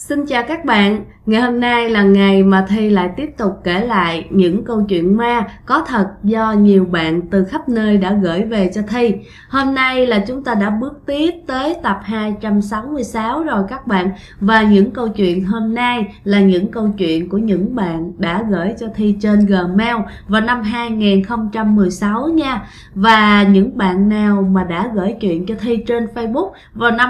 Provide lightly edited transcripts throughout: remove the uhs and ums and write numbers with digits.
Xin chào các bạn, ngày hôm nay là ngày mà Thi lại tiếp tục kể lại những câu chuyện ma có thật do nhiều bạn từ khắp nơi đã gửi về cho Thi. Hôm nay là chúng ta đã bước tiếp tới tập 266 rồi các bạn. Và những câu chuyện hôm nay là những câu chuyện của những bạn đã gửi cho Thi trên Gmail vào năm 2016 nha. Và những bạn nào mà đã gửi chuyện cho Thi trên Facebook vào năm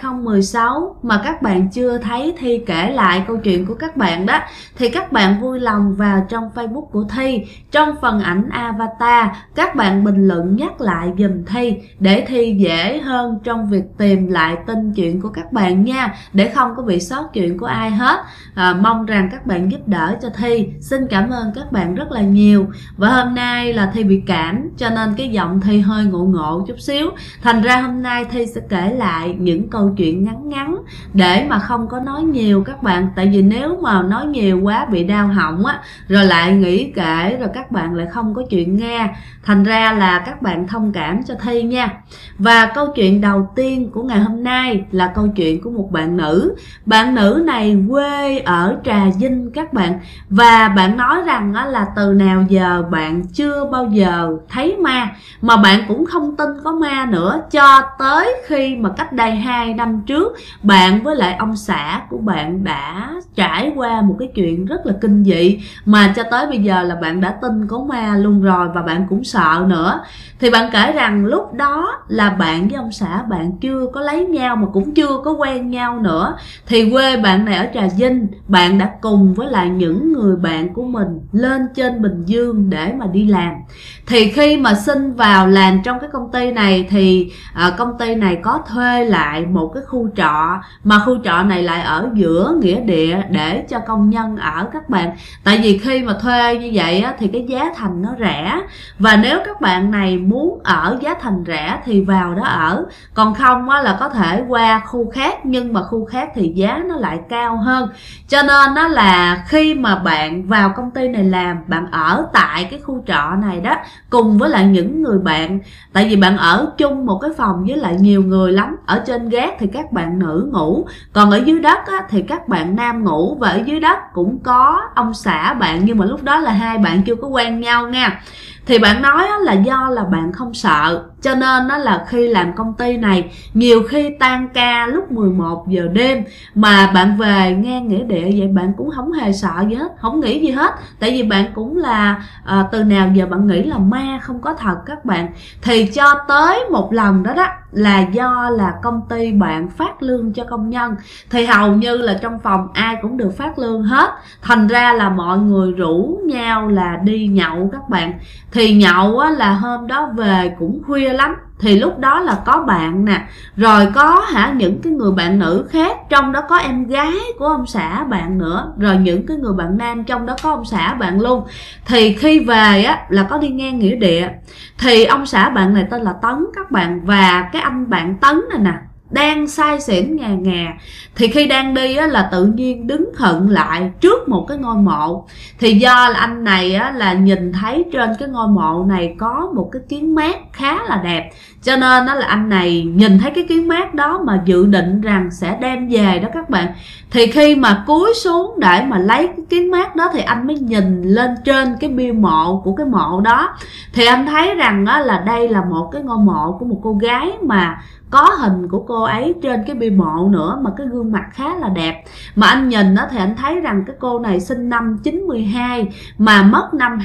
2016 mà các bạn chưa thấy Thi kể lại câu chuyện của các bạn đó, thì các bạn vui lòng vào trong Facebook của Thi, trong phần ảnh avatar các bạn bình luận nhắc lại giùm Thi để Thi dễ hơn trong việc tìm lại tên chuyện của các bạn nha, để không có bị sót chuyện của ai hết. Mong rằng các bạn giúp đỡ cho Thi. Xin cảm ơn các bạn rất là nhiều. Và hôm nay là Thi bị cảm cho nên cái giọng Thi hơi ngộ ngộ chút xíu, thành ra hôm nay Thi sẽ kể lại những câu chuyện ngắn ngắn để mà không có nói nhiều các bạn. Tại vì nếu mà nói nhiều quá bị đau họng á, rồi lại nghỉ kể rồi các bạn lại không có chuyện nghe, thành ra là các bạn thông cảm cho Thi nha. Và câu chuyện đầu tiên của ngày hôm nay là câu chuyện của một bạn nữ. Bạn nữ này quê ở Trà Vinh các bạn. Và bạn nói rằng á, là từ nào giờ bạn chưa bao giờ thấy ma, mà bạn cũng không tin có ma nữa, cho tới khi mà cách đây 2 năm trước bạn với lại ông xã của bạn đã trải qua một cái chuyện rất là kinh dị, mà cho tới bây giờ là bạn đã tin có ma luôn rồi, và bạn cũng sợ nữa. Thì bạn kể rằng lúc đó là bạn với ông xã bạn chưa có lấy nhau, mà cũng chưa có quen nhau nữa. Thì quê bạn này ở Trà Vinh, bạn đã cùng với lại những người bạn của mình lên trên Bình Dương để mà đi làm. Thì khi mà xin vào làm trong cái công ty này thì công ty này có thuê lại một cái khu trọ, mà khu trọ này lại ở giữa nghĩa địa để cho công nhân ở các bạn. Tại vì khi mà thuê như vậy á, thì cái giá thành nó rẻ, và nếu các bạn này muốn ở giá thành rẻ thì vào đó ở, còn không á, là có thể qua khu khác, nhưng mà khu khác thì giá nó lại cao hơn. Cho nên đó là khi mà bạn vào công ty này làm, bạn ở tại cái khu trọ này đó cùng với lại những người bạn. Tại vì bạn ở chung một cái phòng với lại nhiều người lắm. Ở trên gác thì các bạn nữ ngủ, còn ở dưới đất á, thì các bạn nam ngủ. Và ở dưới đất cũng có ông xã bạn, nhưng mà lúc đó là hai bạn chưa có quen nhau nha. Thì bạn nói là do là bạn không sợ, cho nên đó là khi làm công ty này, nhiều khi tan ca lúc 11 giờ đêm mà bạn về nghe nghĩa địa vậy bạn cũng không hề sợ gì hết, không nghĩ gì hết. Tại vì bạn cũng là từ nào giờ bạn nghĩ là ma không có thật các bạn. Thì cho tới một lần đó đó là do là công ty bạn phát lương cho công nhân, thì hầu như là trong phòng ai cũng được phát lương hết, thành ra là mọi người rủ nhau là đi nhậu các bạn. Thì nhậu á, là hôm đó về cũng khuya lắm. Thì lúc đó là có bạn nè, rồi có những cái người bạn nữ khác, trong đó có em gái của ông xã bạn nữa, rồi những cái người bạn nam trong đó có ông xã bạn luôn. Thì khi về á là có đi ngang nghĩa địa, thì ông xã bạn này tên là Tấn các bạn, và cái anh bạn Tấn này nè đang say xỉn ngà ngà. Thì khi đang đi á, là tự nhiên đứng khựng lại trước một cái ngôi mộ. Thì do là anh này á, là nhìn thấy trên cái ngôi mộ này có một cái kiến mác khá là đẹp, cho nên đó là anh này nhìn thấy cái kiến mác đó mà dự định rằng sẽ đem về đó các bạn. Thì khi mà cúi xuống để mà lấy cái kiến mác đó, thì anh mới nhìn lên trên cái bia mộ của cái mộ đó. Thì anh thấy rằng á, là đây là một cái ngôi mộ của một cô gái mà có hình của cô ấy trên cái bia mộ nữa, mà cái gương mặt khá là đẹp. Mà anh nhìn đó thì anh thấy rằng cái cô này sinh năm 92 mà mất năm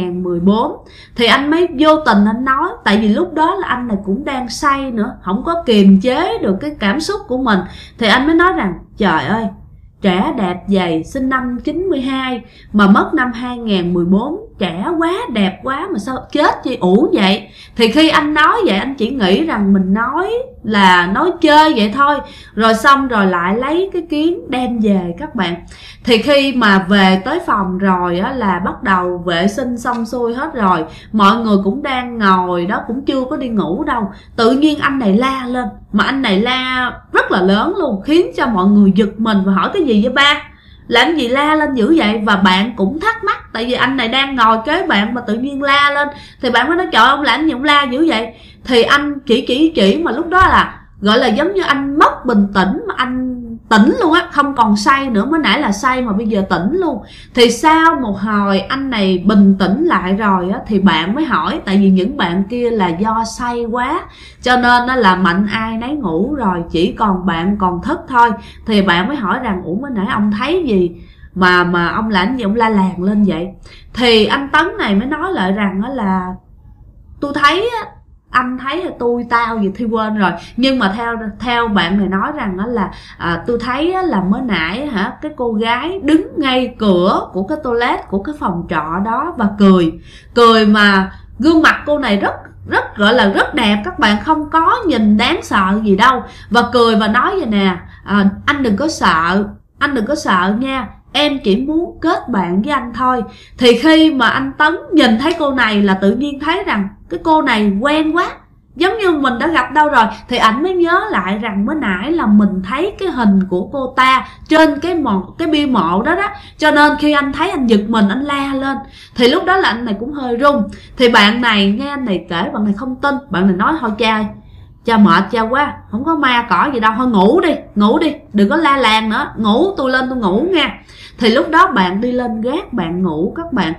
2014. Thì anh mới vô tình anh nói, tại vì lúc đó là anh này cũng đang say nữa, không có kiềm chế được cái cảm xúc của mình. Thì anh mới nói rằng trời ơi, trẻ đẹp vậy, sinh năm 92 mà mất năm 2014, trẻ quá, đẹp quá mà sao chết chi ủ vậy. Thì khi anh nói vậy, anh chỉ nghĩ rằng mình nói là nói chơi vậy thôi, rồi xong rồi lại lấy cái kiến đem về các bạn. Thì khi mà về tới phòng rồi á, là bắt đầu vệ sinh xong xuôi hết rồi, mọi người cũng đang ngồi đó, cũng chưa có đi ngủ đâu. Tự nhiên anh này la lên, mà anh này la rất là lớn luôn, khiến cho mọi người giật mình và hỏi cái gì vậy ba, làm gì la lên dữ vậy. Và bạn cũng thắc mắc, tại vì anh này đang ngồi kế bạn mà tự nhiên la lên. Thì bạn mới nói trời, ông làm gì ông la dữ vậy. Thì anh chỉ mà lúc đó là gọi là giống như anh mất bình tĩnh, mà anh tỉnh luôn á, không còn say nữa. Mới nãy là say mà bây giờ tỉnh luôn. Thì sau một hồi anh này bình tĩnh lại rồi á, thì bạn mới hỏi, tại vì những bạn kia là do say quá cho nên nó là mạnh ai nấy ngủ rồi, chỉ còn bạn còn thức thôi. Thì bạn mới hỏi rằng ủa mới nãy ông thấy gì mà ông làm gì, ông la làng lên vậy? Thì anh Tấn này mới nói lại rằng là tôi thấy á, anh thấy là tao gì thì quên rồi, nhưng mà theo bạn này nói rằng là tôi thấy là mới nãy cái cô gái đứng ngay cửa của cái toilet của cái phòng trọ đó và cười mà gương mặt cô này rất gọi là rất đẹp các bạn, không có nhìn đáng sợ gì đâu, và cười và nói vậy nè, anh đừng có sợ nha, em chỉ muốn kết bạn với anh thôi. Thì khi mà anh Tấn nhìn thấy cô này là tự nhiên thấy rằng cái cô này quen quá, giống như mình đã gặp đâu rồi. Thì ảnh mới nhớ lại rằng mới nãy là mình thấy cái hình của cô ta trên cái bia mộ đó đó, cho nên khi anh thấy anh giật mình, anh la lên. Thì lúc đó là anh này cũng hơi run. Thì bạn này nghe anh này kể, bạn này không tin, bạn này nói thôi cha mệt cha quá, không có ma cỏ gì đâu, thôi ngủ đi, đừng có la làng nữa, ngủ, tôi lên tôi ngủ nha. Thì lúc đó bạn đi lên gác bạn ngủ các bạn.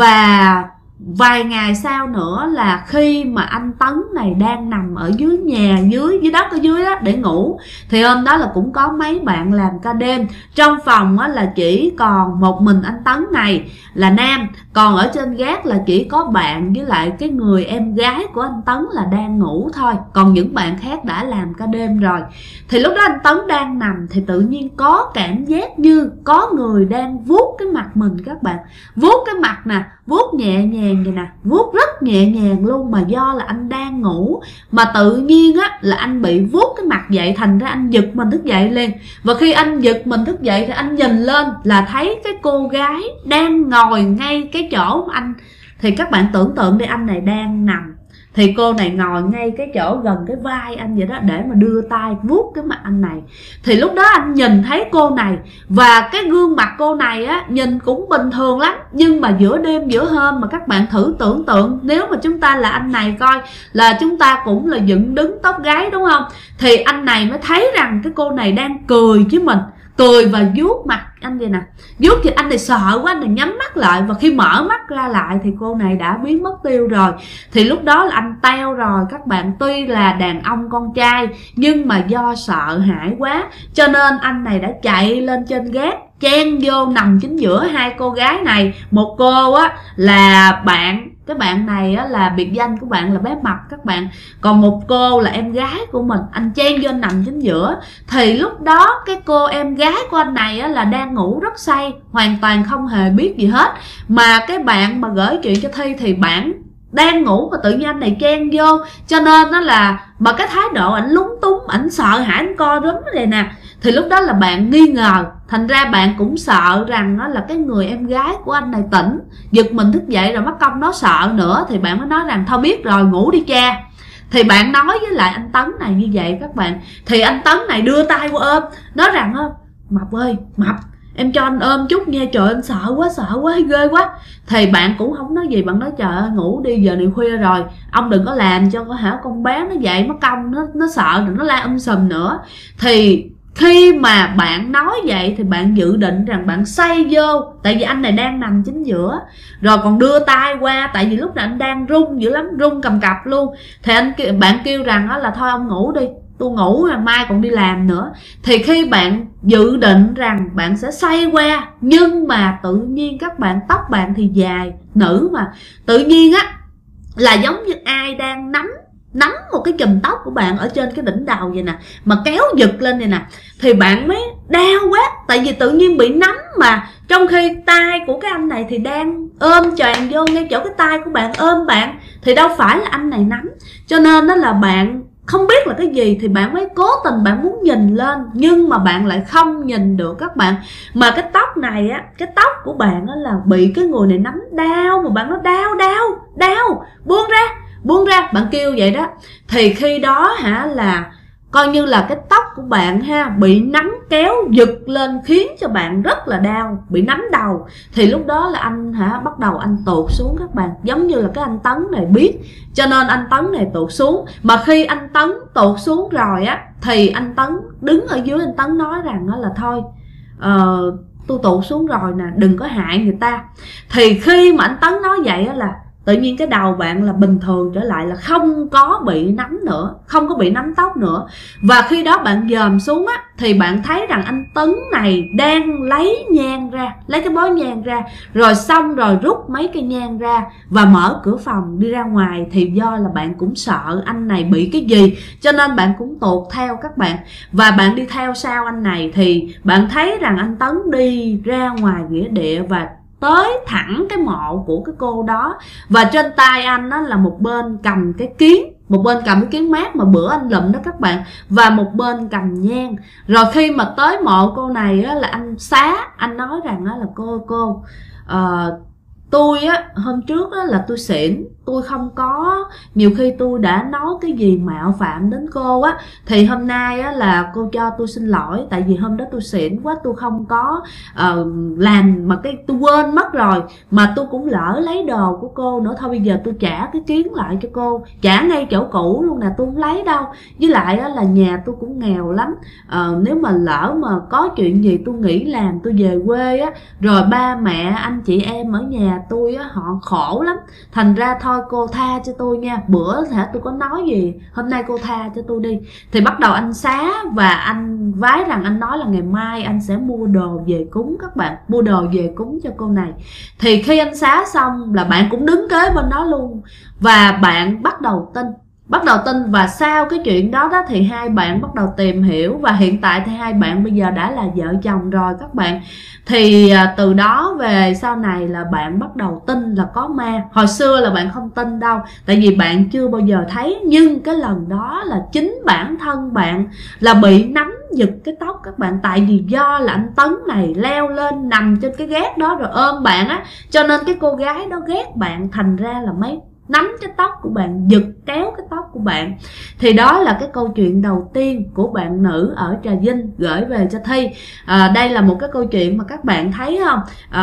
Và vài ngày sau nữa là khi mà anh Tấn này đang nằm ở dưới nhà, dưới đất ở dưới đó để ngủ, thì hôm đó là cũng có mấy bạn làm ca đêm. Trong phòng là chỉ còn một mình anh Tấn này là nam, còn ở trên gác là chỉ có bạn với lại cái người em gái của anh Tấn là đang ngủ thôi, còn những bạn khác đã làm ca đêm rồi. Thì lúc đó anh Tấn đang nằm thì tự nhiên có cảm giác như có người đang vuốt cái mặt mình các bạn, vuốt cái mặt nè, vuốt nhẹ nhàng vậy nè, vuốt rất nhẹ nhàng luôn. Mà do là anh đang ngủ mà tự nhiên là anh bị vuốt cái mặt vậy, thành ra anh giật mình thức dậy liền. Và khi anh giật mình thức dậy thì anh nhìn lên là thấy cái cô gái đang ngồi ngay cái chỗ mà anh. Thì các bạn tưởng tượng đi, anh này đang nằm thì cô này ngồi ngay cái chỗ gần cái vai anh vậy đó, để mà đưa tay vuốt cái mặt anh này. Thì lúc đó anh nhìn thấy cô này, và cái gương mặt cô này nhìn cũng bình thường lắm, nhưng mà giữa đêm giữa hôm mà các bạn thử tưởng tượng, nếu mà chúng ta là anh này coi, là chúng ta cũng là dựng đứng tóc gáy đúng không? Thì anh này mới thấy rằng cái cô này đang cười với mình, cười và vuốt mặt anh vậy nè, vuốt thì anh này sợ quá, anh này nhắm mắt lại, và khi mở mắt ra lại thì cô này đã biến mất tiêu rồi. Thì lúc đó là anh teo rồi các bạn. Tuy là đàn ông con trai nhưng mà do sợ hãi quá cho nên anh này đã chạy lên trên gác, chen vô nằm chính giữa hai cô gái này. Một cô là cái bạn này là biệt danh của bạn là bé mập các bạn, còn một cô là em gái của mình, anh chen vô nằm chính giữa. Thì lúc đó cái cô em gái của anh này là đang ngủ rất say, hoàn toàn không hề biết gì hết. Mà cái bạn mà gửi chuyện cho Thi thì bạn đang ngủ mà tự nhiên anh này chen vô, cho nên là mà cái thái độ ảnh lúng túng, ảnh sợ hãi, ảnh co rúm này nè. Thì lúc đó là bạn nghi ngờ, thành ra bạn cũng sợ rằng là cái người em gái của anh này tỉnh, giật mình thức dậy rồi mất công nó sợ nữa. Thì bạn mới nói rằng thôi biết rồi, ngủ đi cha. Thì bạn nói với lại anh Tấn này như vậy các bạn. Thì anh Tấn này đưa tay qua ôm, nói rằng Mập ơi, Mập, em cho anh ôm chút nha, trời anh sợ quá, ghê quá. Thì bạn cũng không nói gì, bạn nói trời ơi ngủ đi, giờ này khuya rồi, ông đừng có làm cho con bé nó dậy mất công nó sợ rồi nó la sùm nữa. Thì khi mà bạn nói vậy thì bạn dự định rằng bạn xoay vô, tại vì anh này đang nằm chính giữa, rồi còn đưa tay qua, tại vì lúc này anh đang run dữ lắm, run cầm cập luôn. Thì bạn kêu rằng là thôi ông ngủ đi, tôi ngủ rồi mai còn đi làm nữa. Thì khi bạn dự định rằng bạn sẽ xoay qua, nhưng mà tự nhiên các bạn, tóc bạn thì dài, nữ mà, tự nhiên là giống như ai đang nắm một cái chùm tóc của bạn ở trên cái đỉnh đầu vậy nè, mà kéo giật lên vậy nè. Thì bạn mới đau quá, tại vì tự nhiên bị nắm, mà trong khi tay của cái anh này thì đang ôm choàng vô ngay chỗ cái tay của bạn, ôm bạn, thì đâu phải là anh này nắm. Cho nên đó là bạn không biết là cái gì, thì bạn mới cố tình bạn muốn nhìn lên, nhưng mà bạn lại không nhìn được các bạn. Mà cái tóc này cái tóc của bạn là bị cái người này nắm đau, mà bạn nói đau, buông ra, bạn kêu vậy đó. Thì khi đó là coi như là cái tóc của bạn bị nắm kéo giật lên, khiến cho bạn rất là đau, bị nắm đầu. Thì lúc đó là anh bắt đầu anh tụt xuống các bạn, giống như là cái anh Tấn này biết, cho nên anh Tấn này tụt xuống. Mà khi anh Tấn tụt xuống rồi thì anh Tấn đứng ở dưới anh Tấn nói rằng đó là thôi tôi tụt xuống rồi nè, đừng có hại người ta. Thì khi mà anh Tấn nói vậy á là tự nhiên cái đầu bạn là bình thường trở lại, là không có bị nắm nữa, không có bị nắm tóc nữa. Và khi đó bạn dòm xuống á thì bạn thấy rằng anh Tấn này đang lấy nhang ra, lấy cái bó nhang ra, rồi xong rồi rút mấy cây nhang ra và mở cửa phòng đi ra ngoài. Thì do là bạn cũng sợ anh này bị cái gì cho nên bạn cũng tuột theo các bạn. Và bạn đi theo sau anh này thì bạn thấy rằng anh Tấn đi ra ngoài nghĩa địa và tới thẳng cái mộ của cái cô đó. Và trên tay anh đó là một bên cầm cái kiến, một bên cầm cái kiến mát mà bữa anh lụm đó các bạn, và một bên cầm nhang. Rồi khi mà tới mộ cô này á, là anh xá, anh nói rằng á, là cô tôi á hôm trước á, là tôi xỉn, tôi không có, nhiều khi tôi đã nói cái gì mạo phạm đến cô á, thì hôm nay á là cô cho tôi xin lỗi, tại vì hôm đó tôi xỉn quá, tôi không có làm mà cái tôi quên mất rồi, mà tôi cũng lỡ lấy đồ của cô nữa. Thôi bây giờ tôi trả cái kiến lại cho cô, trả ngay chỗ cũ luôn nè, tôi không lấy đâu. Với lại á, là nhà tôi cũng nghèo lắm, nếu mà lỡ mà có chuyện gì tôi nghỉ làm tôi về quê á, rồi ba mẹ anh chị em ở nhà tôi á họ khổ lắm, thành ra thôi cô tha cho tôi nha, bữa hả tôi có nói gì, hôm nay cô tha cho tôi đi. Thì bắt đầu anh xá và anh vái rằng, anh nói là ngày mai anh sẽ mua đồ về cúng các bạn, mua đồ về cúng cho cô này. Thì khi anh xá xong là bạn cũng đứng kế bên đó luôn, và bạn bắt đầu tin. Và sau cái chuyện đó thì hai bạn bắt đầu tìm hiểu, và hiện tại thì hai bạn bây giờ đã là vợ chồng rồi các bạn. Thì từ đó về sau này là bạn bắt đầu tin là có ma. Hồi xưa là bạn không tin đâu, tại vì bạn chưa bao giờ thấy. Nhưng cái lần đó là chính bản thân bạn là bị nắm giật cái tóc các bạn. Tại vì do là anh Tấn này leo lên nằm trên cái gác đó rồi ôm bạn á, cho nên cái cô gái đó ghét bạn, thành ra là mấy nắm cái tóc của bạn, giật kéo cái tóc của bạn. Thì đó là cái câu chuyện đầu tiên của bạn nữ ở Trà Vinh gửi về cho Thi. Đây là một cái câu chuyện mà các bạn thấy không,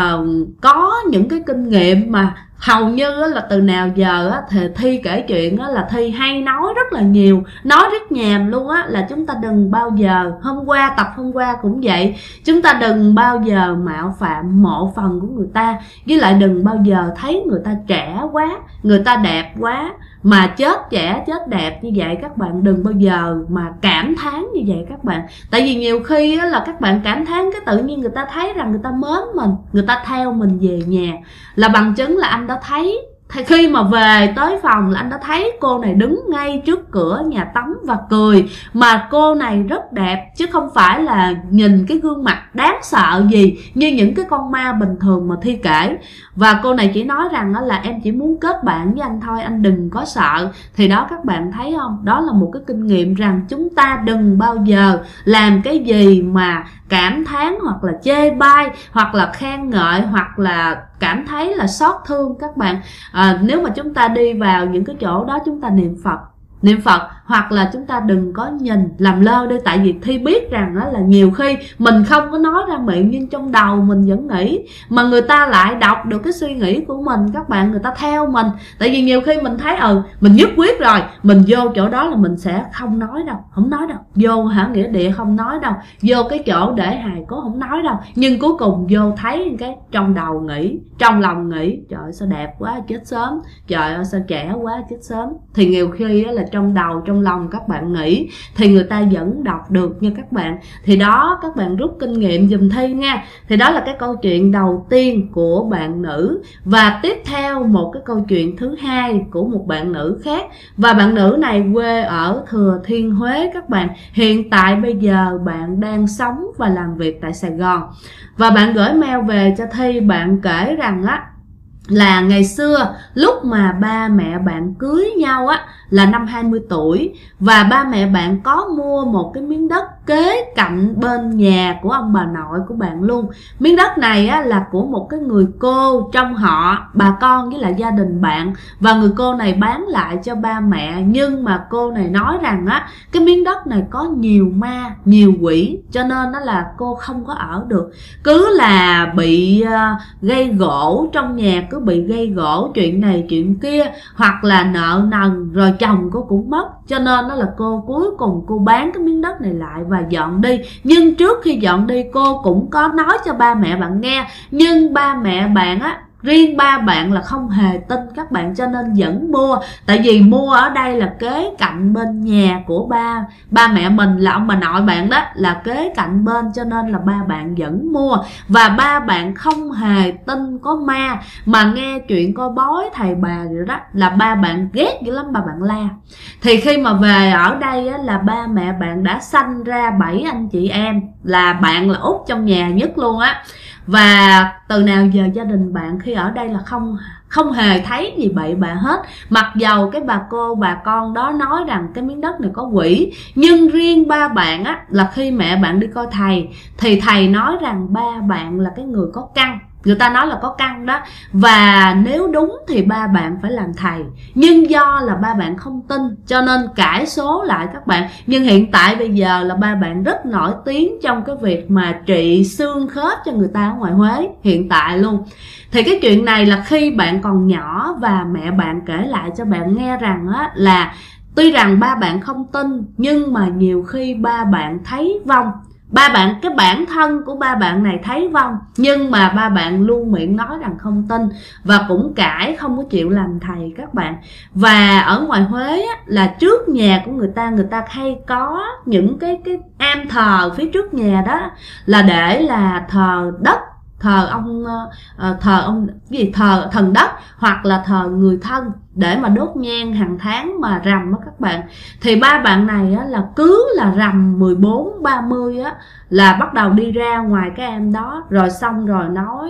có những cái kinh nghiệm mà hầu như là từ nào giờ thì Thi kể chuyện là Thi hay nói rất là nhiều, nói rất nhàm luôn á, là chúng ta đừng bao giờ, tập hôm qua cũng vậy, chúng ta đừng bao giờ mạo phạm mộ phần của người ta, với lại đừng bao giờ thấy người ta trẻ quá, người ta đẹp quá mà chết trẻ chết đẹp như vậy. Các bạn đừng bao giờ mà cảm thán như vậy các bạn. Tại vì nhiều khi là các bạn cảm thán cái tự nhiên người ta thấy rằng người ta mến mình, người ta theo mình về nhà, là bằng chứng là anh đã thấy. Khi mà về tới phòng là anh đã thấy cô này đứng ngay trước cửa nhà tắm và cười. Mà cô này rất đẹp, chứ không phải là nhìn cái gương mặt đáng sợ gì như những cái con ma bình thường mà Thi kể. Và cô này chỉ nói rằng là em chỉ muốn kết bạn với anh thôi, anh đừng có sợ. Thì đó các bạn thấy không, đó là một cái kinh nghiệm rằng chúng ta đừng bao giờ làm cái gì mà cảm thán hoặc là chê bai hoặc là khen ngợi hoặc là cảm thấy là xót thương các bạn. Nếu mà chúng ta đi vào những cái chỗ đó chúng ta niệm Phật, hoặc là chúng ta đừng có nhìn làm lơ đi. Tại vì Thi biết rằng là nhiều khi mình không có nói ra miệng nhưng trong đầu mình vẫn nghĩ, mà người ta lại đọc được cái suy nghĩ của mình các bạn, người ta theo mình. Tại vì nhiều khi mình thấy mình nhất quyết rồi, mình vô chỗ đó là mình sẽ không nói đâu, vô nghĩa địa không nói đâu, vô cái chỗ để hài cốt không nói đâu. Nhưng cuối cùng vô thấy cái trong đầu nghĩ, trong lòng nghĩ trời ơi sao đẹp quá chết sớm, trời ơi sao trẻ quá chết sớm. Thì nhiều khi là trong đầu trong lòng các bạn nghĩ thì người ta vẫn đọc được nha các bạn. Thì đó các bạn rút kinh nghiệm giùm Thi nha. Thì đó là cái câu chuyện đầu tiên của bạn nữ. Và tiếp theo một cái câu chuyện thứ hai của một bạn nữ khác. Và bạn nữ này quê ở Thừa Thiên Huế các bạn. Hiện tại bây giờ bạn đang sống và làm việc tại Sài Gòn. Và bạn gửi mail về cho Thi, bạn kể rằng là ngày xưa lúc mà ba mẹ bạn cưới nhau là năm 20 tuổi, và ba mẹ bạn có mua một cái miếng đất kế cạnh bên nhà của ông bà nội của bạn luôn. Miếng đất này là của một cái người cô trong họ, bà con với lại gia đình bạn, và người cô này bán lại cho ba mẹ. Nhưng mà cô này nói rằng cái miếng đất này có nhiều ma, nhiều quỷ, cho nên là cô không có ở được, cứ là bị gây gỗ trong nhà, cứ bị gây gỗ chuyện này chuyện kia, hoặc là nợ nần, rồi chồng cô cũng mất, cho nên là cô cuối cùng cô bán cái miếng đất này lại và và dọn đi. Nhưng trước khi dọn đi cô cũng có nói cho ba mẹ bạn nghe, nhưng ba mẹ bạn á, riêng ba bạn là không hề tin các bạn, cho nên vẫn mua. Tại vì mua ở đây là kế cạnh bên nhà của ba mẹ mình, là ông bà nội bạn đó, là kế cạnh bên, cho nên là ba bạn vẫn mua. Và ba bạn không hề tin có ma, mà nghe chuyện coi bói thầy bà rồi đó là ba bạn ghét dữ lắm, ba bạn la. Thì khi mà về ở đây á, là ba mẹ bạn đã sanh ra 7 anh chị em, là bạn là út trong nhà nhất luôn á. Và từ nào giờ gia đình bạn khi ở đây là không hề thấy gì bậy bạ hết. Mặc dầu cái bà cô bà con đó nói rằng cái miếng đất này có quỷ, nhưng riêng ba bạn á, là khi mẹ bạn đi coi thầy thì thầy nói rằng ba bạn là cái người có căn. Người ta nói là có căn đó, và nếu đúng thì ba bạn phải làm thầy. Nhưng do là ba bạn không tin cho nên cãi số lại các bạn. Nhưng hiện tại bây giờ là ba bạn rất nổi tiếng trong cái việc mà trị xương khớp cho người ta ở ngoài Huế hiện tại luôn. Thì cái chuyện này là khi bạn còn nhỏ và mẹ bạn kể lại cho bạn nghe rằng á, là tuy rằng ba bạn không tin nhưng mà nhiều khi ba bạn thấy vong. Ba bạn, cái bản thân của ba bạn này thấy vong, nhưng mà ba bạn luôn miệng nói rằng không tin và cũng cãi, không có chịu làm thầy các bạn. Và ở ngoài Huế á, là trước nhà của người ta hay có những cái am thờ phía trước nhà đó, là để là thờ đất, thờ thần đất, hoặc là thờ người thân để mà đốt nhang hàng tháng mà rằm á các bạn. Thì ba bạn này á, là cứ là rằm 14-30 á, là bắt đầu đi ra ngoài cái am đó, rồi xong rồi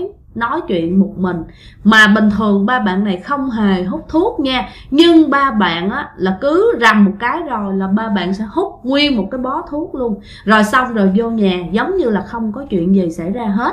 nói chuyện một mình. Mà bình thường ba bạn này không hề hút thuốc nha, nhưng ba bạn á, là cứ rằm một cái rồi là ba bạn sẽ hút nguyên một cái bó thuốc luôn, rồi xong rồi vô nhà giống như là không có chuyện gì xảy ra hết.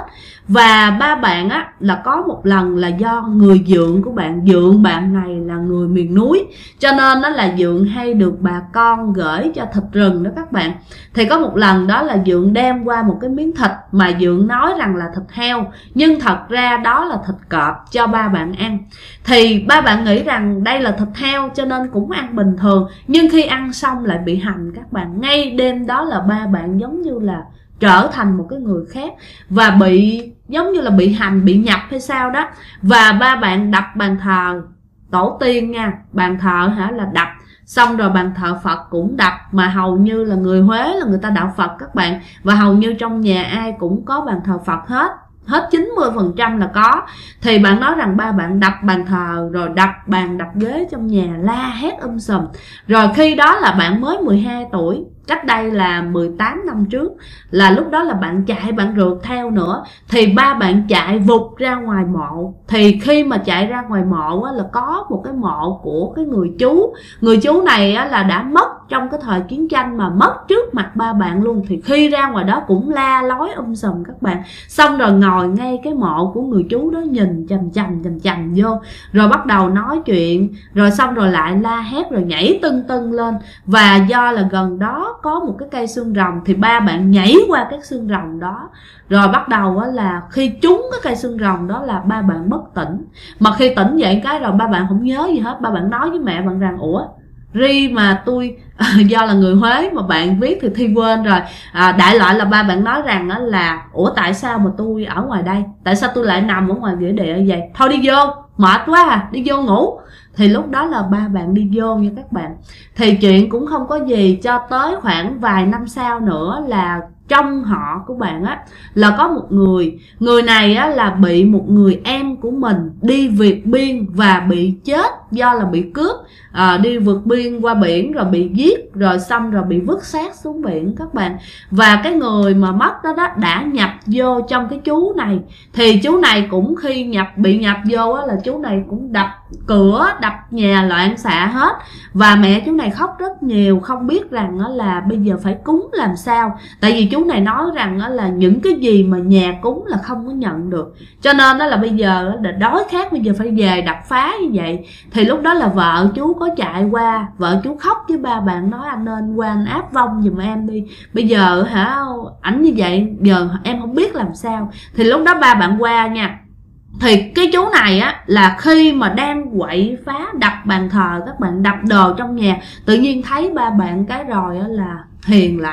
Và ba bạn á, là có một lần là do người dượng của bạn, dượng bạn này là người miền núi, cho nên nó là dượng hay được bà con gửi cho thịt rừng đó các bạn. Thì có một lần đó là dượng đem qua một cái miếng thịt mà dượng nói rằng là thịt heo, nhưng thật ra đó là thịt cọp cho ba bạn ăn. Thì ba bạn nghĩ rằng đây là thịt heo cho nên cũng ăn bình thường, nhưng khi ăn xong lại bị hành các bạn. Ngay đêm đó là ba bạn giống như là trở thành một cái người khác, và bị giống như là bị hành, bị nhập hay sao đó. Và ba bạn đập bàn thờ tổ tiên nha, bàn thờ là đập, xong rồi bàn thờ Phật cũng đập. Mà hầu như là người Huế là người ta đạo Phật các bạn, và hầu như trong nhà ai cũng có bàn thờ Phật hết 90% là có. Thì bạn nói rằng ba bạn đập bàn thờ, rồi đập bàn đập ghế trong nhà, la hét sùm. Rồi khi đó là bạn mới 12 tuổi, cách đây là 18 năm trước, là lúc đó là bạn chạy, bạn rượt theo nữa. Thì ba bạn chạy vụt ra ngoài mộ. Thì khi mà chạy ra ngoài mộ á, là có một cái mộ của cái người chú này á, là đã mất trong cái thời chiến tranh, mà mất trước mặt ba bạn luôn. Thì khi ra ngoài đó cũng la lối sùm các bạn. Xong rồi ngồi ngay cái mộ của người chú đó, nhìn chằm vô, rồi bắt đầu nói chuyện, rồi xong rồi lại la hét, rồi nhảy tưng lên. Và do là gần đó có một cái cây xương rồng, thì ba bạn nhảy qua cái xương rồng đó, rồi bắt đầu là khi trúng cái cây xương rồng đó là ba bạn bất tỉnh. Mà khi tỉnh dậy cái rồi ba bạn không nhớ gì hết. Ba bạn nói với mẹ bạn rằng ủa ri mà tôi do là người Huế mà bạn viết thì thi quên rồi. Đại loại là ba bạn nói rằng là ủa tại sao mà tôi ở ngoài đây, tại sao tôi lại nằm ở ngoài nghĩa địa vậy, thôi đi vô, mệt quá đi vô ngủ. Thì lúc đó là ba bạn đi vô nha các bạn. Thì chuyện cũng không có gì, cho tới khoảng vài năm sau nữa là trong họ của bạn á, là có một người này á, là bị một người em của mình đi vượt biên và bị chết do là bị cướp. Đi vượt biên qua biển rồi bị giết, rồi xong rồi bị vứt xác xuống biển các bạn. Và cái người mà mất đó đã nhập vô trong cái chú này. Thì chú này cũng khi bị nhập vô á, là chú này cũng đập cửa, đập nhà, loạn xạ hết. Và mẹ chú này khóc rất nhiều, không biết rằng là bây giờ phải cúng làm sao. Tại vì chú này nói rằng là những cái gì mà nhà cúng là không có nhận được, cho nên đó là bây giờ là đói khát, bây giờ phải về đập phá như vậy. Thì lúc đó là vợ chú có chạy qua, vợ chú khóc với ba bạn, nói anh nên qua anh áp vong giùm em đi, bây giờ ảnh như vậy giờ em không biết làm sao. Thì lúc đó ba bạn qua nha. Thì cái chú này á, là khi mà đang quậy phá đập bàn thờ các bạn, đập đồ trong nhà, tự nhiên thấy ba bạn cái rồi á, là hiền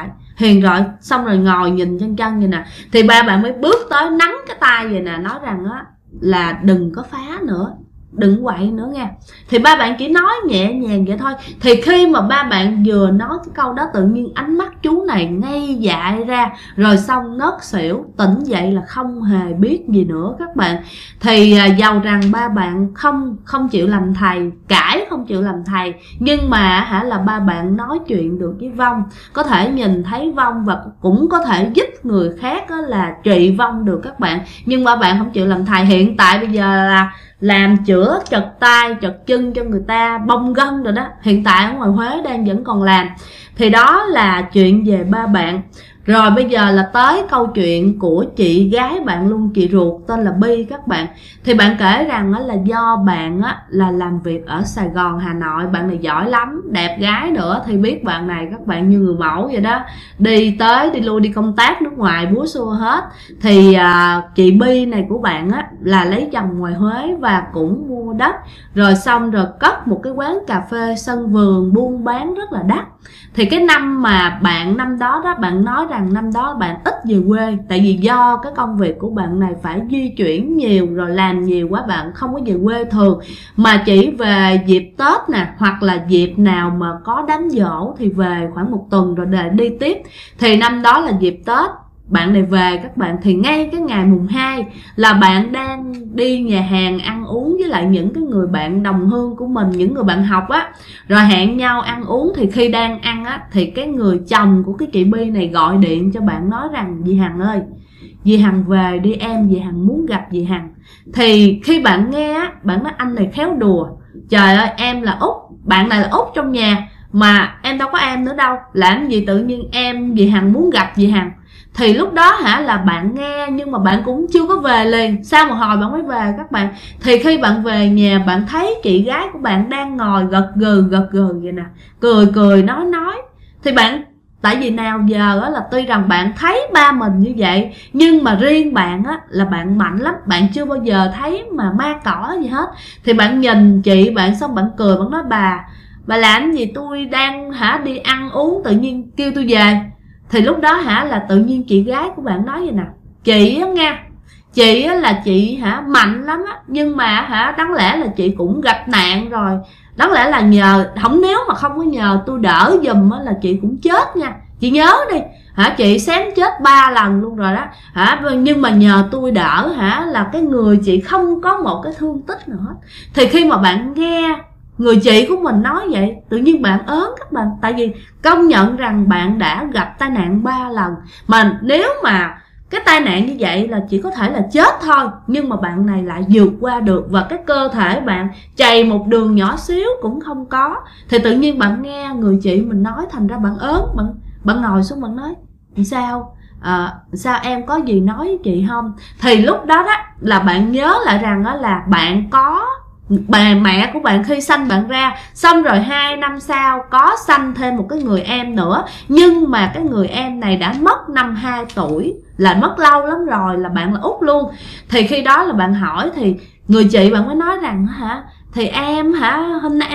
Hiền rồi, xong rồi ngồi nhìn chân chân vậy nè, thì ba bạn mới bước tới nắm cái tay vậy nè, nói rằng á là đừng có phá nữa, đừng quậy nữa nha. Thì ba bạn chỉ nói nhẹ nhàng vậy thôi. Thì khi mà ba bạn vừa nói cái câu đó, tự nhiên ánh mắt chú này ngây dại ra, rồi xong ngất xỉu, tỉnh dậy là không hề biết gì nữa các bạn. Thì dầu rằng ba bạn không chịu làm thầy, cãi không chịu làm thầy, nhưng mà là ba bạn nói chuyện được với vong, có thể nhìn thấy vong và cũng có thể giúp người khác là trị vong được các bạn. Nhưng ba bạn không chịu làm thầy. Hiện tại bây giờ là làm chữa trật tay trật chân cho người ta bong gân rồi đó, hiện tại ở ngoài Huế vẫn còn làm. Thì đó là chuyện về ba bạn. Rồi bây giờ là tới câu chuyện của chị gái bạn luôn, chị ruột tên là Bi các bạn. Thì bạn kể rằng là do bạn là làm việc ở Sài Gòn, Hà Nội, bạn này giỏi lắm, đẹp gái nữa, thì biết bạn này các bạn như người mẫu vậy đó, đi tới đi lui, đi công tác nước ngoài búa xua hết. Thì chị Bi này của bạn là lấy chồng ngoài Huế và cũng mua đất, rồi xong rồi cất một cái quán cà phê sân vườn buôn bán rất là đắt. Thì cái năm mà năm đó bạn nói rằng năm đó bạn ít về quê, tại vì do cái công việc của bạn này phải di chuyển nhiều rồi làm nhiều quá, bạn không có về quê thường, mà chỉ về dịp Tết nè, hoặc là dịp nào mà có đám giỗ thì về khoảng 1 tuần rồi để đi tiếp. Thì năm đó là dịp Tết bạn này về các bạn, thì ngay cái ngày mùng 2 là bạn đang đi nhà hàng ăn uống với lại những cái người bạn đồng hương của mình, những người bạn học rồi hẹn nhau ăn uống. Thì khi đang ăn thì cái người chồng của cái chị Bi này gọi điện cho bạn nói rằng: dì Hằng ơi, dì Hằng về đi em, dì Hằng muốn gặp dì Hằng. Thì khi bạn nghe bạn nói anh này khéo đùa, trời ơi em là Út, bạn này là Út trong nhà mà em đâu có em nữa đâu, làm gì tự nhiên em dì Hằng muốn gặp dì Hằng. Thì lúc đó là bạn nghe nhưng mà bạn cũng chưa có về liền, sau một hồi bạn mới về các bạn. Thì khi bạn về nhà bạn thấy chị gái của bạn đang ngồi gật gừ vậy nè, cười nói. Thì bạn, tại vì nào giờ là tuy rằng bạn thấy ba mình như vậy, nhưng mà riêng bạn là bạn mạnh lắm, bạn chưa bao giờ thấy mà ma cỏ gì hết. Thì bạn nhìn chị bạn xong bạn cười, bạn nói: bà làm gì, tôi đang đi ăn uống tự nhiên kêu tôi về. Thì lúc đó là tự nhiên chị gái của bạn nói vậy nè: chị nha, chị là chị mạnh lắm nhưng mà đáng lẽ là chị cũng gặp nạn rồi, đáng lẽ là nhờ, nếu mà không có nhờ tôi đỡ giùm là chị cũng chết nha, chị nhớ đi chị sáng chết 3 lần luôn rồi đó nhưng mà nhờ tôi đỡ là cái người chị không có một cái thương tích nữa hết. Thì khi mà bạn nghe người chị của mình nói vậy, tự nhiên bạn ớn các bạn, tại vì công nhận rằng bạn đã gặp tai nạn 3 lần, mà nếu mà cái tai nạn như vậy là chỉ có thể là chết thôi, nhưng mà bạn này lại vượt qua được, và cái cơ thể bạn chày một đường nhỏ xíu cũng không có. Thì tự nhiên bạn nghe người chị mình nói, thành ra bạn ớn, bạn ngồi xuống bạn nói: sao sao em có gì nói với chị không? Thì lúc đó là bạn nhớ lại rằng là bạn có bà mẹ của bạn khi sanh bạn ra, xong rồi 2 năm sau có sanh thêm một cái người em nữa, nhưng mà cái người em này đã mất năm 2 tuổi, là mất lâu lắm rồi, là bạn là út luôn. Thì khi đó là bạn hỏi, thì người chị bạn mới nói rằng thì em hôm nay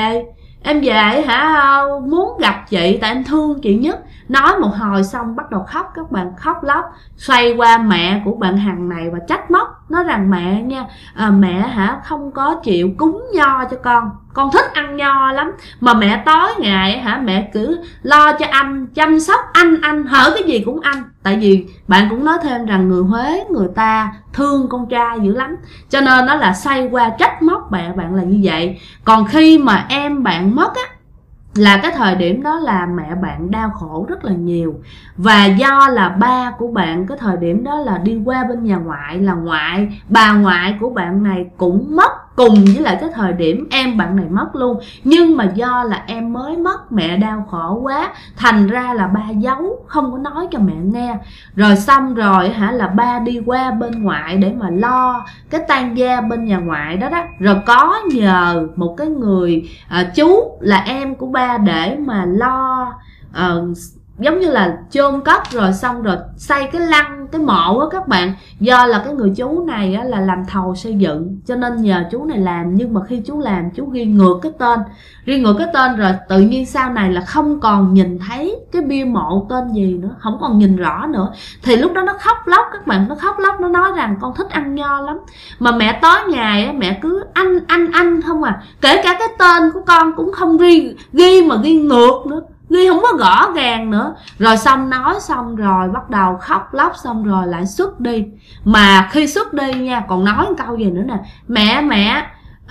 em về muốn gặp chị tại em thương chị nhất. Nói một hồi xong bắt đầu khóc các bạn, khóc lóc, xoay qua mẹ của bạn Hằng này và trách móc, nói rằng: mẹ nha, mẹ không có chịu cúng nho cho con thích ăn nho lắm, mà mẹ tối ngày mẹ cứ lo cho anh, chăm sóc anh hở cái gì cũng anh. Tại vì bạn cũng nói thêm rằng người Huế người ta thương con trai dữ lắm, cho nên nó là xoay qua trách móc mẹ bạn là như vậy. Còn khi mà em bạn mất là cái thời điểm đó là mẹ bạn đau khổ rất là nhiều, và do là ba của bạn cái thời điểm đó là đi qua bên nhà ngoại, là bà ngoại của bạn này cũng mất cùng với lại cái thời điểm em bạn này mất luôn. Nhưng mà do là em mới mất, mẹ đau khổ quá, thành ra là ba giấu không có nói cho mẹ nghe. Rồi xong rồi là ba đi qua bên ngoại để mà lo cái tang gia bên nhà ngoại đó. Rồi có nhờ một cái người chú là em của ba để mà lo giống như là chôn cất rồi xong rồi xây cái lăng, cái mộ á các bạn. Do là cái người chú này á, là làm thầu xây dựng cho nên nhờ chú này làm, nhưng mà khi chú làm chú ghi ngược cái tên rồi tự nhiên sau này là không còn nhìn thấy cái bia mộ tên gì nữa, không còn nhìn rõ nữa. Thì lúc đó nó khóc lóc các bạn, nó khóc lóc, nó nói rằng con thích ăn nho lắm mà mẹ tối ngày á, mẹ cứ anh không à, kể cả cái tên của con cũng không ghi mà ghi ngược nữa, ghi không có rõ ràng nữa. Rồi xong nói xong rồi bắt đầu khóc lóc, xong rồi lại xuất đi. Mà khi xuất đi nha, còn nói một câu gì nữa nè: mẹ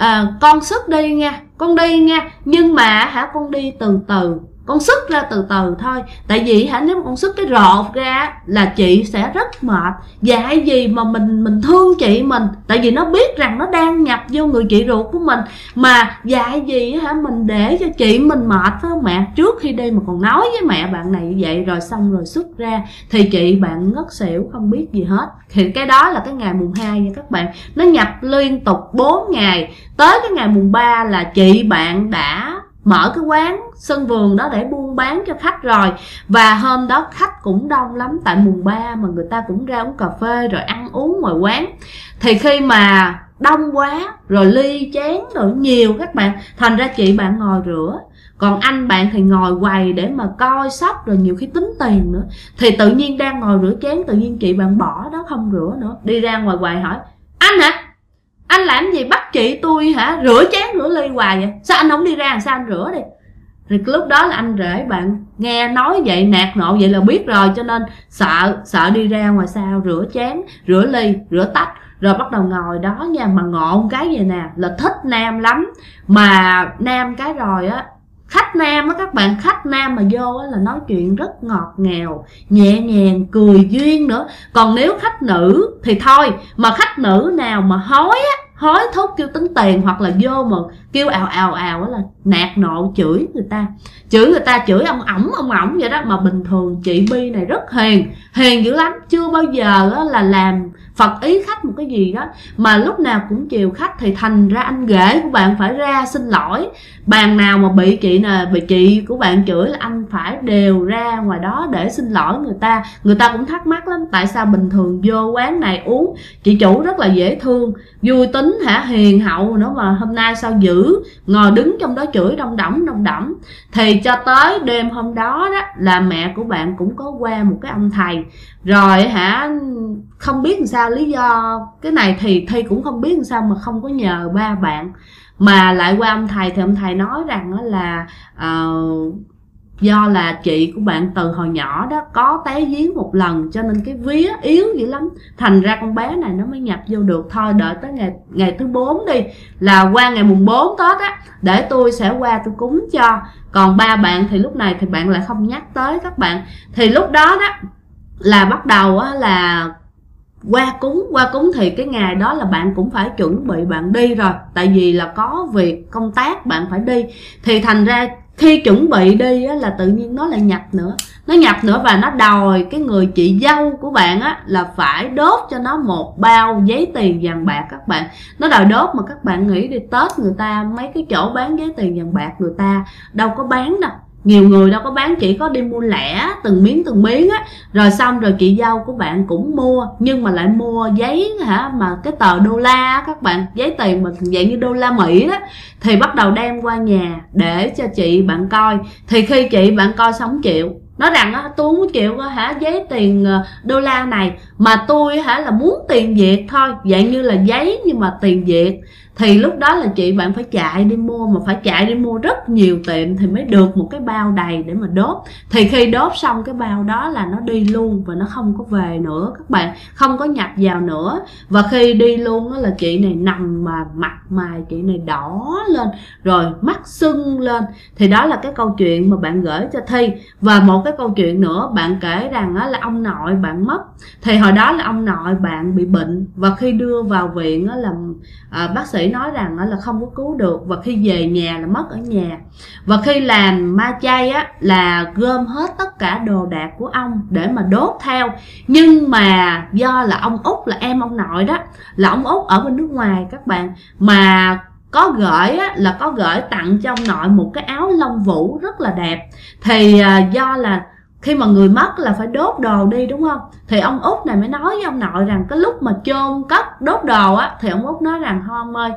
con xuất đi nha, con đi nha, nhưng mà con đi từ từ, con xuất ra từ từ thôi. Tại vì nếu con xuất cái rột ra là chị sẽ rất mệt. Dạy gì mà mình thương chị mình, tại vì nó biết rằng nó đang nhập vô người chị ruột của mình, mà dạy gì mình để cho chị mình mệt, phải không mẹ? Trước khi đi mà còn nói với mẹ bạn này như vậy, rồi xong rồi xuất ra thì chị bạn ngất xỉu không biết gì hết. Thì cái đó là cái ngày mùng 2 nha các bạn. Nó nhập liên tục 4 ngày. Tới cái ngày mùng 3 là chị bạn đã mở cái quán sân vườn đó để buôn bán cho khách rồi. Và hôm đó khách cũng đông lắm, tại mùng 3 mà người ta cũng ra uống cà phê rồi ăn uống ngoài quán. Thì khi mà đông quá rồi ly chén rồi nhiều các bạn, thành ra chị bạn ngồi rửa, còn anh bạn thì ngồi quầy để mà coi sóc, rồi nhiều khi tính tiền nữa. Thì tự nhiên đang ngồi rửa chén, tự nhiên chị bạn bỏ đó không rửa nữa, đi ra ngoài quầy hỏi: anh hả? Anh làm gì bắt chị tôi rửa chén rửa ly hoài vậy? Sao anh không đi ra, sao anh rửa đi? Rồi lúc đó là anh rể bạn nghe nói vậy, nạt nộ vậy là biết rồi, cho nên sợ đi ra ngoài sau rửa chén, rửa ly, rửa tách. Rồi bắt đầu ngồi đó nha, mà ngộ cái vậy nè, là thích nam lắm. Mà nam cái rồi á, khách nam á các bạn, khách nam mà vô á là nói chuyện rất ngọt ngào, nhẹ nhàng, cười duyên nữa. Còn nếu khách nữ thì thôi, mà khách nữ nào mà hối thúc kêu tính tiền, hoặc là vô mà kêu ào á là nạt nộ, chửi người ta, chửi ông ổng vậy đó. Mà bình thường chị Bi này rất hiền dữ lắm, chưa bao giờ á là làm phật ý khách một cái gì đó, mà lúc nào cũng chiều khách. Thì thành ra anh rể của bạn phải ra xin lỗi. Bàn nào mà bị chị của bạn chửi là anh phải đều ra ngoài đó để xin lỗi người ta cũng thắc mắc lắm, tại sao bình thường vô quán này uống chị chủ rất là dễ thương, vui tính hiền hậu nữa, mà hôm nay sao dữ, ngồi đứng trong đó chửi đông đỏng. Thì cho tới đêm hôm đó đó là mẹ của bạn cũng có qua một cái ông thầy, rồi không biết làm sao, lý do cái này thì Thi cũng không biết làm sao mà không có nhờ ba bạn mà lại qua ông thầy. Thì ông thầy nói rằng là do là chị của bạn từ hồi nhỏ đó có té giếng một lần, cho nên cái vía yếu dữ lắm, thành ra con bé này nó mới nhập vô được. Thôi đợi tới ngày thứ 4 đi, là qua ngày mùng 4 Tết á, để tôi sẽ qua tôi cúng cho. Còn ba bạn thì lúc này thì bạn lại không nhắc tới các bạn. Thì lúc đó đó là bắt đầu á là qua cúng thì cái ngày đó là bạn cũng phải chuẩn bị bạn đi rồi, tại vì là có việc công tác bạn phải đi. Thì thành ra khi chuẩn bị đi á, là tự nhiên nó lại nhập nữa, và nó đòi cái người chị dâu của bạn á là phải đốt cho nó một bao giấy tiền vàng bạc các bạn. Nó đòi đốt, mà các bạn nghĩ đi, Tết người ta mấy cái chỗ bán giấy tiền vàng bạc người ta đâu có bán đâu, nhiều người đâu có bán, chỉ có đi mua lẻ từng miếng á. Rồi xong rồi chị dâu của bạn cũng mua, nhưng mà lại mua giấy mà cái tờ đô la á các bạn, giấy tiền mà dạng như đô la Mỹ đó. Thì bắt đầu đem qua nhà để cho chị bạn coi. Thì khi chị bạn coi xong chịu, nói rằng tôi không có chịu giấy tiền đô la này, mà tôi là muốn tiền Việt thôi, dạng như là giấy nhưng mà tiền Việt. Thì lúc đó là chị bạn phải chạy đi mua, mà phải chạy đi mua rất nhiều tiệm thì mới được một cái bao đầy để mà đốt. Thì khi đốt xong cái bao đó là nó đi luôn, và nó không có về nữa các bạn, không có nhập vào nữa. Và khi đi luôn đó là chị này nằm mà mặt mày chị này đỏ lên, rồi mắt sưng lên. Thì đó là cái câu chuyện mà bạn gửi cho Thi. Và một cái câu chuyện nữa bạn kể rằng là ông nội bạn mất. Thì hồi đó là ông nội bạn bị bệnh, và khi đưa vào viện là bác sĩ nói rằng là không có cứu được, và khi về nhà là mất ở nhà. Và khi làm ma chay á là gom hết tất cả đồ đạc của ông để mà đốt theo. Nhưng mà do là ông Út, là em ông nội đó, là ông Út ở bên nước ngoài các bạn, mà có gửi tặng cho ông nội một cái áo lông vũ rất là đẹp. Thì do là khi mà người mất là phải đốt đồ đi đúng không? Thì ông Út này mới nói với ông nội rằng cái lúc mà chôn cất đốt đồ á, thì ông Út nói rằng thôi ông ơi,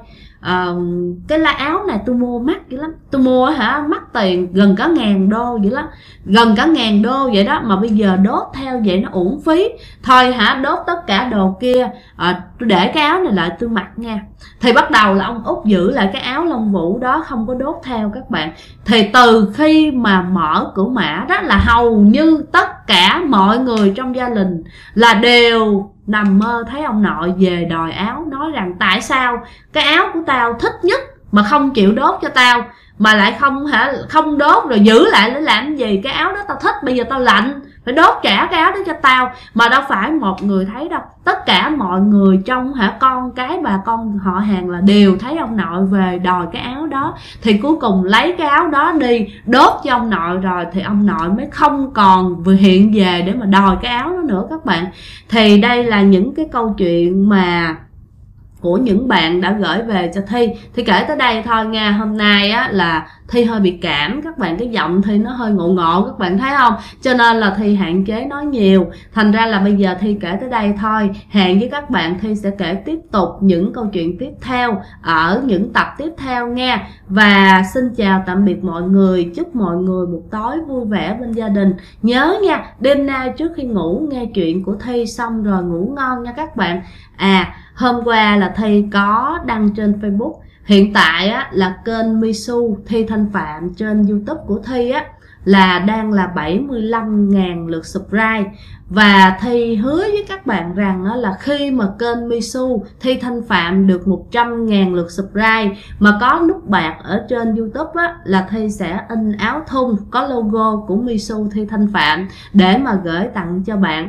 cái lá áo này tôi mua mắc dữ lắm, tôi mua mắc tiền gần cả $1000 dữ lắm, gần cả $1000 vậy đó, mà bây giờ đốt theo vậy nó uổng phí, thôi đốt tất cả đồ kia, tôi để cái áo này lại tôi mặc nha. Thì bắt đầu là ông Út giữ lại cái áo lông vũ đó, không có đốt theo các bạn. Thì từ khi mà mở cửa mã đó là hầu như tất cả mọi người trong gia đình là đều nằm mơ thấy ông nội về đòi áo, nói rằng tại sao cái áo của tao thích nhất mà không chịu đốt cho tao, mà lại không đốt rồi giữ lại để làm gì, cái áo đó tao thích, bây giờ tao lạnh phải đốt trả cái áo đó cho tao. Mà đâu phải một người thấy đâu, tất cả mọi người trong con cái bà con họ hàng là đều thấy ông nội về đòi cái áo đó. Thì cuối cùng lấy cái áo đó đi đốt cho ông nội rồi thì ông nội mới không còn vừa hiện về để mà đòi cái áo đó nữa các bạn. Thì đây là những cái câu chuyện mà của những bạn đã gửi về cho Thi. Thì kể tới đây thôi nha. Hôm nay á là Thi hơi bị cảm các bạn, cái giọng Thi nó hơi ngộ ngộ các bạn thấy không, cho nên là Thi hạn chế nói nhiều, thành ra là bây giờ Thi kể tới đây thôi. Hẹn với các bạn Thi sẽ kể tiếp tục những câu chuyện tiếp theo ở những tập tiếp theo nha. Và xin chào tạm biệt mọi người, chúc mọi người một tối vui vẻ bên gia đình. Nhớ nha, đêm nay trước khi ngủ nghe chuyện của Thi xong rồi ngủ ngon nha các bạn. Hôm qua là Thi có đăng trên Facebook. Hiện tại á, là kênh Misu Thi Thanh Phạm trên YouTube của Thi á là đang là 75.000 lượt subscribe. Và Thi hứa với các bạn rằng á, là khi mà kênh Misu Thi Thanh Phạm được 100.000 lượt subscribe mà có nút bạc ở trên YouTube á, là Thi sẽ in áo thun có logo của Misu Thi Thanh Phạm để mà gửi tặng cho bạn,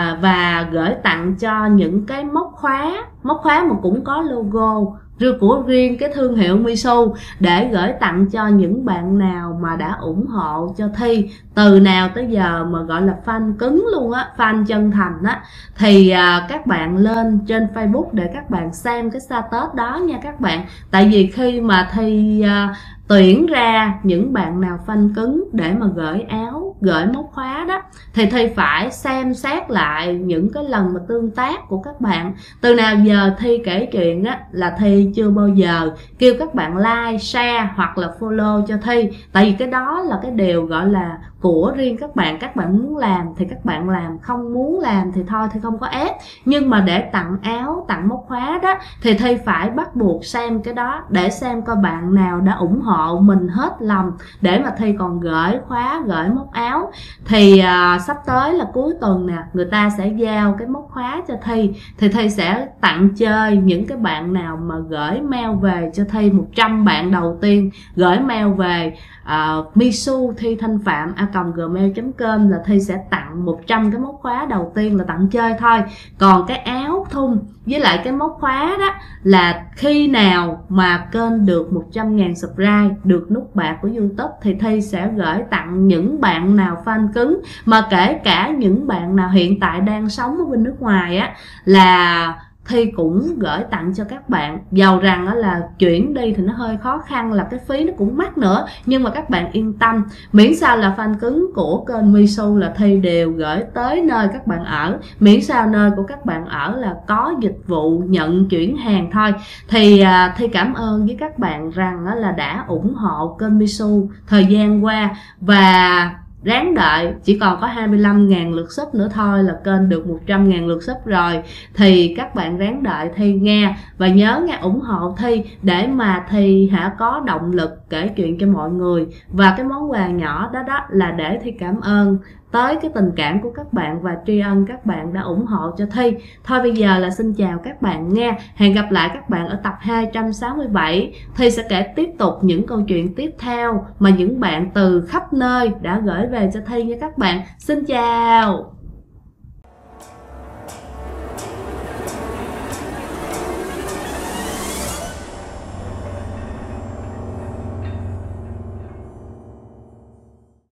và gửi tặng cho những cái móc khóa mà cũng có logo của riêng cái thương hiệu Misu, để gửi tặng cho những bạn nào mà đã ủng hộ cho Thi từ nào tới giờ mà gọi là fan cứng luôn á, fan chân thành á. Thì các bạn lên trên Facebook để các bạn xem cái status đó nha các bạn. Tại vì khi mà Thi tuyển ra những bạn nào fan cứng để mà gửi áo, gửi móc khóa đó, thì Thi phải xem xét lại những cái lần mà tương tác của các bạn. Từ nào giờ Thi kể chuyện á là Thi chưa bao giờ kêu các bạn like, share hoặc là follow cho Thi. Tại vì cái đó là cái điều gọi là của riêng các bạn muốn làm thì các bạn làm, không muốn làm thì thôi, thì không có ép. Nhưng mà để tặng áo, tặng móc khóa đó thì Thi phải bắt buộc xem cái đó để xem coi bạn nào đã ủng hộ mình hết lòng để mà Thi còn gửi khóa, gửi móc áo. Thì sắp tới là cuối tuần nè, người ta sẽ giao cái móc khóa cho Thi, thì Thi sẽ tặng chơi những cái bạn nào mà gửi mail về cho Thi. 100 bạn đầu tiên gửi mail về Misu Thi Thanh Phạm @gmail.com là Thi sẽ tặng 100 cái móc khóa đầu tiên là tặng chơi thôi. Còn cái áo thun với lại cái móc khóa đó là khi nào mà kênh được 100.000 subscribe, được nút bạc của YouTube thì Thi sẽ gửi tặng những bạn nào fan cứng, mà kể cả những bạn nào hiện tại đang sống ở bên nước ngoài á là Thi cũng gửi tặng cho các bạn. Dầu rằng là chuyển đi thì nó hơi khó khăn, là cái phí nó cũng mắc nữa, nhưng mà các bạn yên tâm, miễn sao là fan cứng của kênh Misu là Thi đều gửi tới nơi các bạn ở, miễn sao nơi của các bạn ở là có dịch vụ nhận chuyển hàng thôi. Thì Thi cảm ơn với các bạn rằng là đã ủng hộ kênh Misu thời gian qua, và ráng đợi, chỉ còn có 25.000 lượt sub nữa thôi là kênh được 100.000 lượt sub rồi. Thì các bạn ráng đợi Thi nghe, và nhớ nghe ủng hộ Thi để mà Thi có động lực kể chuyện cho mọi người. Và cái món quà nhỏ đó là để Thi cảm ơn tới cái tình cảm của các bạn và tri ân các bạn đã ủng hộ cho Thi. Thôi bây giờ là xin chào các bạn nghe. Hẹn gặp lại các bạn ở tập 267. Thi sẽ kể tiếp tục những câu chuyện tiếp theo mà những bạn từ khắp nơi đã gửi về cho Thi nha các bạn. Xin chào.